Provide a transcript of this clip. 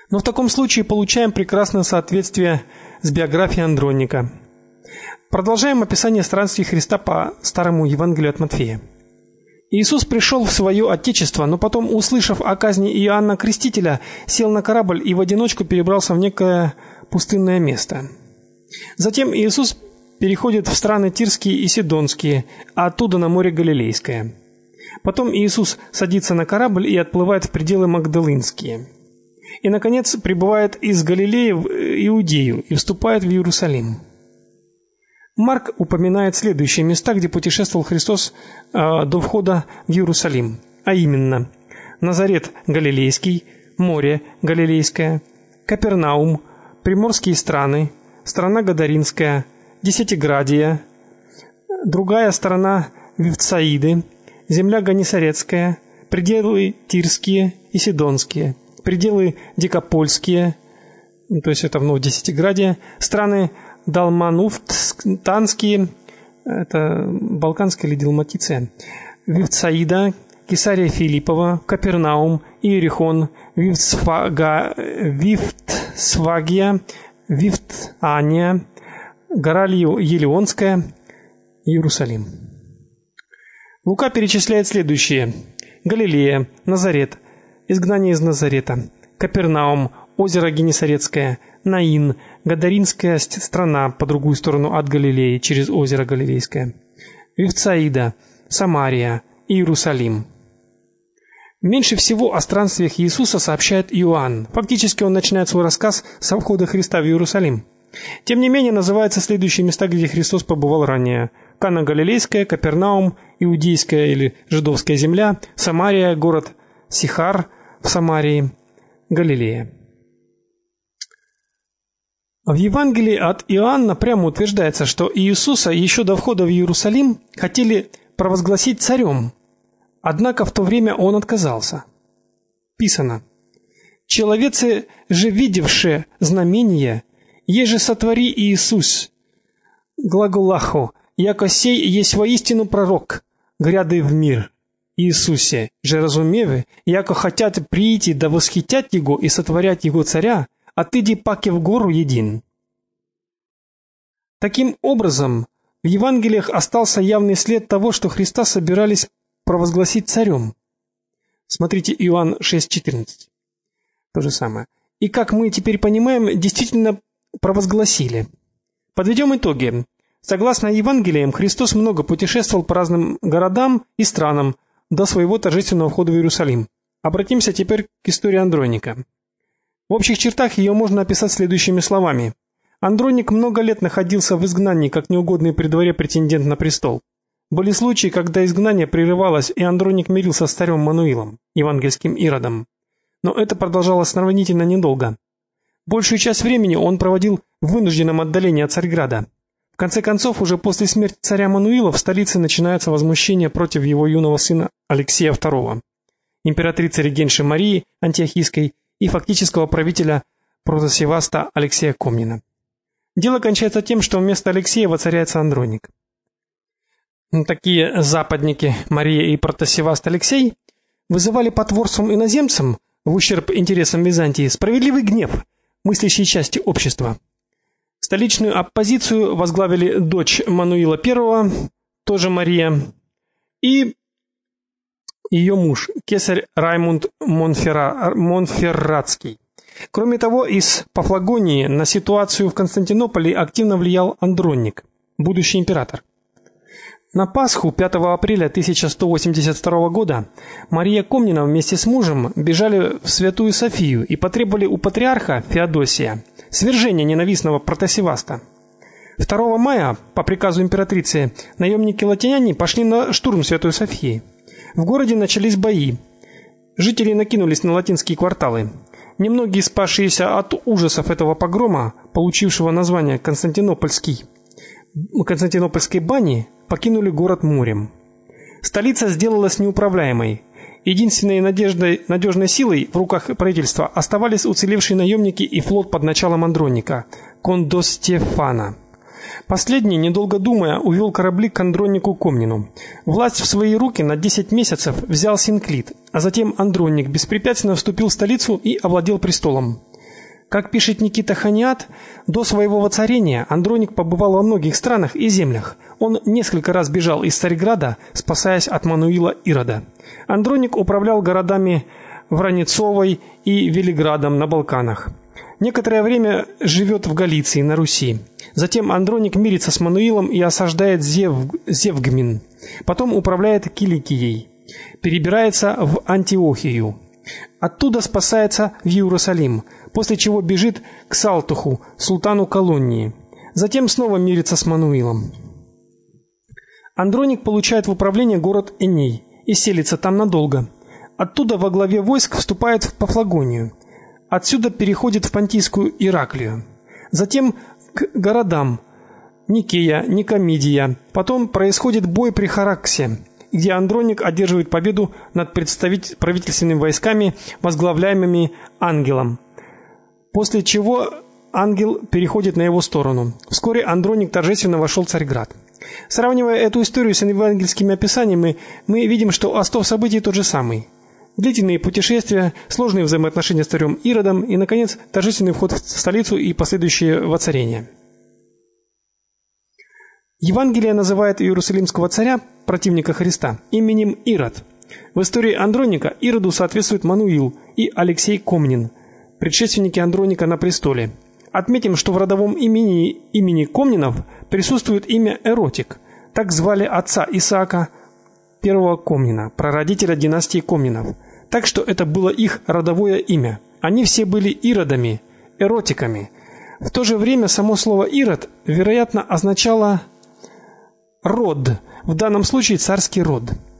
Но в таком случае получаем прекрасное соответствие с биографией Андроника. Продолжаем описание странствий Христа по Старому Евангелию от Матфея. Иисус пришел в свое отечество, но потом, услышав о казни Иоанна Крестителя, сел на корабль и в одиночку перебрался в некое пустынное место. Затем Иисус переходит в страны Тирские и Сидонские, а оттуда на море Галилейское. Потом Иисус садится на корабль и отплывает в пределы Магдалинские. И наконец прибывает из Галилеи в Иудею и вступает в Иерусалим. Марк упоминает следующие места, где путешествовал Христос до входа в Иерусалим, а именно: Назарет Галилейский, море Галилейское, Капернаум, приморские страны, страна Гадаринская, Десятиградия, другая сторона Вифсаиды, земля Ганисаретская, пределы Тирские и Сидонские, пределы Дикапольские, то есть это вновь Десятиградия, страны Далмануфтанские, это Балканская или Далматиция, Вифсаида, Кесария Филиппова, Капернаум, Иерихон, Вифтсвагия, Вифтания, гора Елеонская, Иерусалим. Лука перечисляет следующие: Галилея, Назарет, изгнание из Назарета, Капернаум, озеро Генесаретское, Наин, Гадаринская страна по другую сторону от Галилеи через озеро Галилейское, Вифсаида, Самария, Иерусалим. Меньше всего о странствиях Иисуса сообщает Иоанн. Фактически он начинает свой рассказ со входа Христа в Иерусалим. Тем не менее, называются следующие места, где Христос побывал ранее: Кана Галилейская, Капернаум, Иудейская или Жидовская земля, Самария, город Сихар в Самарии, Галилея. В Евангелии от Иоанна прямо утверждается, что Иисуса еще до входа в Иерусалим хотели провозгласить царем, однако в то время он отказался. Писано: «Человецы же, видевшие знамения, еже сотвори Иисус, глаголаху, яко сей есть воистину пророк, гряды в мир. Иисусе же разумеве, яко хотят прийти да восхитят его и сотворять его царя, а ты паки в гору един». Таким образом, в Евангелиях остался явный след того, что Христа собирались провозгласить царем. Смотрите Иоанн 6:14. То же самое. И как мы теперь понимаем, действительно провозгласили. Подведем итоги. Согласно Евангелиям, Христос много путешествовал по разным городам и странам до своего торжественного входа в Иерусалим. Обратимся теперь к истории Андроника. В общих чертах ее можно описать следующими словами: Андроник много лет находился в изгнании, как неугодный при дворе претендент на престол. Были случаи, когда изгнание прерывалось, и Андроник мирился с царем Мануилом, евангельским Иродом. Но это продолжалось сравнительно недолго. Большую часть времени он проводил в вынужденном отдалении от Царьграда. В конце концов, уже после смерти царя Мануила в столице начинается возмущение против его юного сына Алексея II, императрицы-регенши Марии Антиохийской и фактического правителя Протосеваста Алексея Комнина. Дело кончается тем, что вместо Алексея воцаряется Андроник. Такие западники Мария и Протосеваст Алексей вызывали потворством иноземцам в ущерб интересам Византии справедливый гнев мыслящей части общества. Столичную оппозицию возглавили дочь Мануила I, тоже Мария, и ее муж, кесарь Раймунд Монферратский. Кроме того, из Пафлагонии на ситуацию в Константинополе активно влиял Андроник, будущий император. На Пасху 5 апреля 1182 года Мария Комнина вместе с мужем бежали в Святую Софию и потребовали у патриарха Феодосия свержения ненавистного Протосеваста. 2 мая по приказу императрицы наемники-латиняне пошли на штурм Святой Софии. В городе начались бои. Жители накинулись на латинские кварталы. Немногие, спасшиеся от ужасов этого погрома, получившего название Константинопольской бани, покинули город морем. Столица сделалась неуправляемой. Единственной надежной силой в руках правительства оставались уцелевшие наемники и флот под началом Андроника, Кондостефана. Последний, недолго думая, увел корабли к Андронику Комнину. Власть в свои руки на 10 месяцев взял Синклит, а затем Андроник беспрепятственно вступил в столицу и овладел престолом. Как пишет Никита Ханиат, до своего воцарения Андроник побывал во многих странах и землях. Он несколько раз бежал из Царьграда, спасаясь от Мануила Ирода. Андроник управлял городами Вранецовой и Велиградом на Балканах. Некоторое время живет в Галиции на Руси. Затем Андроник мирится с Мануилом и осаждает Зевгмин. Потом управляет Киликией. Перебирается в Антиохию. Оттуда спасается в Иерусалим, после чего бежит к Салтуху, султану Колонии. Затем снова мирится с Мануилом. Андроник получает в управление город Эней и селится там надолго. Оттуда во главе войск вступает в Пафлагонию. Отсюда переходит в Понтийскую Ираклию. Затем к городам Никея, Никомидия. Потом происходит бой при Хараксе, где Андроник одерживает победу над правительственными войсками, возглавляемыми Ангелом. После чего Ангел переходит на его сторону. Вскоре Андроник торжественно вошел в Царьград. Сравнивая эту историю с евангельскими описаниями, мы видим, что остов событий тот же самый. Длительные путешествия, сложные взаимоотношения с царем Иродом и, наконец, торжественный вход в столицу и последующее воцарение. Евангелие называет иерусалимского царя, противника Христа, именем Ирод. В истории Андроника Ироду соответствует Мануил и Алексей Комнин, предшественники Андроника на престоле. Отметим, что в родовом имени Комнинов присутствует имя Эротик. Так звали отца Исаака, первого Комнина, прародителя династии Комнинов. Так что это было их родовое имя. Они все были иродами, эротиками. В то же время само слово Ирод, вероятно, означало род, в данном случае царский род.